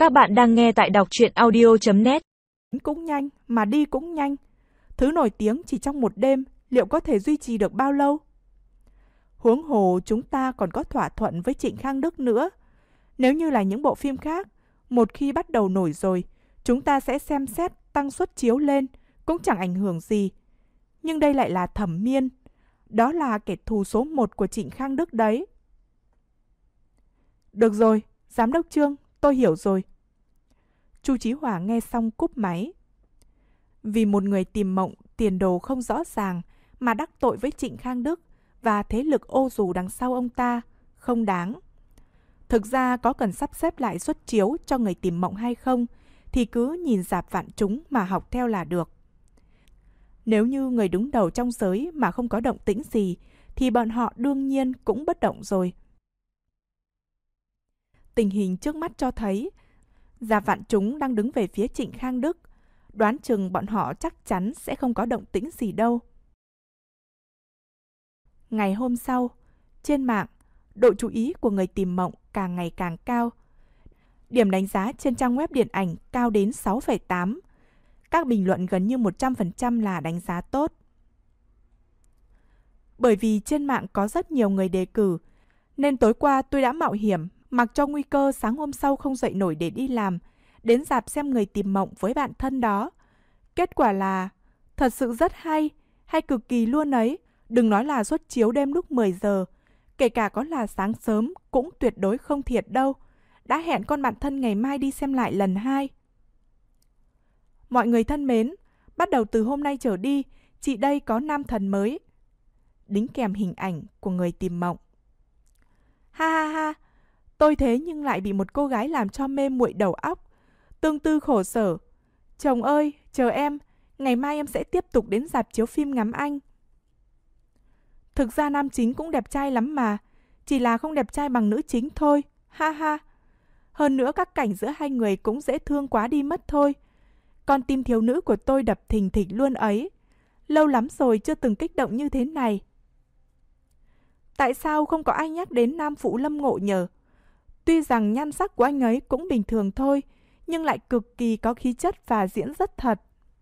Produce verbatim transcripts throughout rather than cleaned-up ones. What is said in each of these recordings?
Các bạn đang nghe tại đọc truyện audio chấm net. Cũng nhanh, mà đi cũng nhanh. Thứ nổi tiếng chỉ trong một đêm, liệu có thể duy trì được bao lâu? Huống hồ chúng ta còn có thỏa thuận với Trịnh Khang Đức nữa. Nếu như là những bộ phim khác, một khi bắt đầu nổi rồi, chúng ta sẽ xem xét tăng suất chiếu lên, cũng chẳng ảnh hưởng gì. Nhưng đây lại là Thẩm Miên. Đó là kẻ thù số một của Trịnh Khang Đức đấy. Được rồi, Giám đốc Trương, tôi hiểu rồi. Chu Chí Hỏa nghe xong cúp máy. Vì một người tìm mộng tiền đồ không rõ ràng mà đắc tội với Trịnh Khang Đức và thế lực ô dù đằng sau ông ta, không đáng. Thực ra có cần sắp xếp lại suất chiếu cho người tìm mộng hay không thì cứ nhìn rạp vạn chúng mà học theo là được. Nếu như người đứng đầu trong giới mà không có động tĩnh gì thì bọn họ đương nhiên cũng bất động rồi. Tình hình trước mắt cho thấy rạp vạn chúng đang đứng về phía Trịnh Khang Đức. Đoán chừng bọn họ chắc chắn sẽ không có động tĩnh gì đâu. Ngày hôm sau, trên mạng, độ chú ý của người tìm mộng càng ngày càng cao. Điểm đánh giá trên trang web điện ảnh cao đến sáu phẩy tám. Các bình luận gần như một trăm phần trăm là đánh giá tốt. Bởi vì trên mạng có rất nhiều người đề cử, nên tối qua tôi đã mạo hiểm mặc cho nguy cơ sáng hôm sau không dậy nổi để đi làm, đến rạp xem người tìm mộng với bạn thân đó. Kết quả là thật sự rất hay, hay cực kỳ luôn ấy. Đừng nói là suất chiếu đêm lúc mười giờ, kể cả có là sáng sớm cũng tuyệt đối không thiệt đâu. Đã hẹn con bạn thân ngày mai đi xem lại lần hai. Mọi người thân mến, bắt đầu từ hôm nay trở đi, chị đây có nam thần mới. Đính kèm hình ảnh của người tìm mộng. Ha ha ha, tôi thế nhưng lại bị một cô gái làm cho mê muội đầu óc. Tương tư khổ sở. Chồng ơi, chờ em, ngày mai em sẽ tiếp tục đến rạp chiếu phim ngắm anh. Thực ra nam chính cũng đẹp trai lắm mà, chỉ là không đẹp trai bằng nữ chính thôi, ha ha. Hơn nữa các cảnh giữa hai người cũng dễ thương quá đi mất thôi. Con tim thiếu nữ của tôi đập thình thịch luôn ấy. Lâu lắm rồi chưa từng kích động như thế này. Tại sao không có ai nhắc đến nam phụ Lâm Ngộ nhờ? Tuy rằng nhan sắc của anh ấy cũng bình thường thôi, nhưng lại cực kỳ có khí chất và diễn rất thật.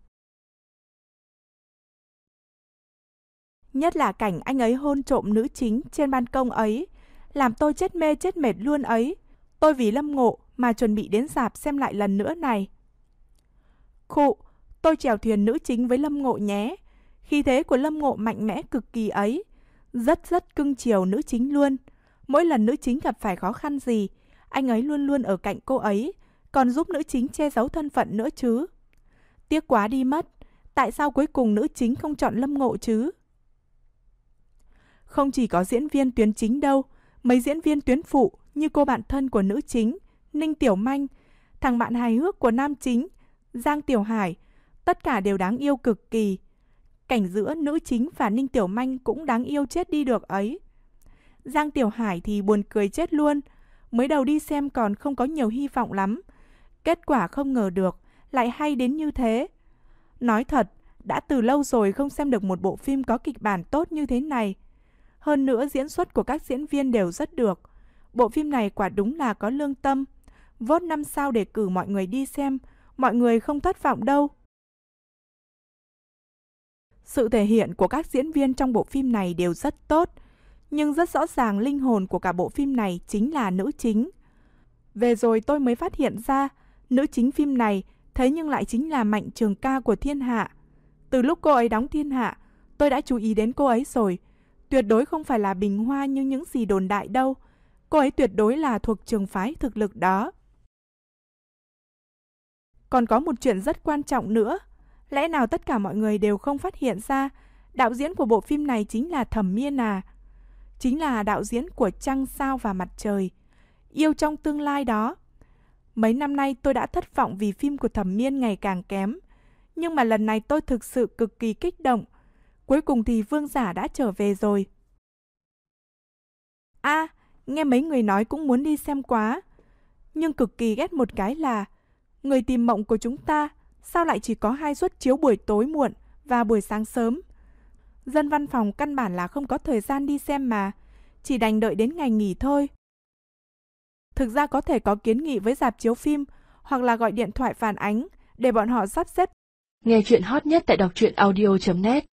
Nhất là cảnh anh ấy hôn trộm nữ chính trên ban công ấy, làm tôi chết mê chết mệt luôn ấy. Tôi vì Lâm Ngộ mà chuẩn bị đến rạp xem lại lần nữa này. Khụ, tôi chèo thuyền nữ chính với Lâm Ngộ nhé. Khí thế của Lâm Ngộ mạnh mẽ cực kỳ ấy. Rất rất cưng chiều nữ chính luôn. Mỗi lần nữ chính gặp phải khó khăn gì, anh ấy luôn luôn ở cạnh cô ấy, còn giúp nữ chính che giấu thân phận nữa chứ. Tiếc quá đi mất, tại sao cuối cùng nữ chính không chọn Lâm Ngộ chứ? Không chỉ có diễn viên tuyến chính đâu, mấy diễn viên tuyến phụ như cô bạn thân của nữ chính, Ninh Tiểu Manh, thằng bạn hài hước của nam chính, Giang Tiểu Hải, tất cả đều đáng yêu cực kỳ. Cảnh giữa nữ chính và Ninh Tiểu Manh cũng đáng yêu chết đi được ấy. Giang Tiểu Hải thì buồn cười chết luôn. Mới đầu đi xem còn không có nhiều hy vọng lắm. Kết quả không ngờ được, lại hay đến như thế. Nói thật, đã từ lâu rồi không xem được một bộ phim có kịch bản tốt như thế này. Hơn nữa diễn xuất của các diễn viên đều rất được. Bộ phim này quả đúng là có lương tâm. Vote năm sao để cử mọi người đi xem, mọi người không thất vọng đâu. Sự thể hiện của các diễn viên trong bộ phim này đều rất tốt. Nhưng rất rõ ràng linh hồn của cả bộ phim này chính là nữ chính. Về rồi tôi mới phát hiện ra, nữ chính phim này thế nhưng lại chính là Mạnh Trường Ca của Thiên Hạ. Từ lúc cô ấy đóng Thiên Hạ, tôi đã chú ý đến cô ấy rồi. Tuyệt đối không phải là bình hoa như những gì đồn đại đâu. Cô ấy tuyệt đối là thuộc trường phái thực lực đó. Còn có một chuyện rất quan trọng nữa. Lẽ nào tất cả mọi người đều không phát hiện ra đạo diễn của bộ phim này chính là Thẩm Miên à? Chính là đạo diễn của Trăng Sao và Mặt Trời, Yêu Trong Tương Lai đó. Mấy năm nay tôi đã thất vọng vì phim của Thẩm Miên ngày càng kém. Nhưng mà lần này tôi thực sự cực kỳ kích động. Cuối cùng thì Vương Giả đã trở về rồi. À, nghe mấy người nói cũng muốn đi xem quá. Nhưng cực kỳ ghét một cái là người tìm mộng của chúng ta sao lại chỉ có hai suất chiếu buổi tối muộn và buổi sáng sớm. Dân văn phòng căn bản là không có thời gian đi xem mà, chỉ đành đợi đến ngày nghỉ thôi. Thực ra có thể có kiến nghị với rạp chiếu phim hoặc là gọi điện thoại phản ánh để bọn họ sắp xếp. Nghe chuyện hot nhất tại đọc truyện audio chấm net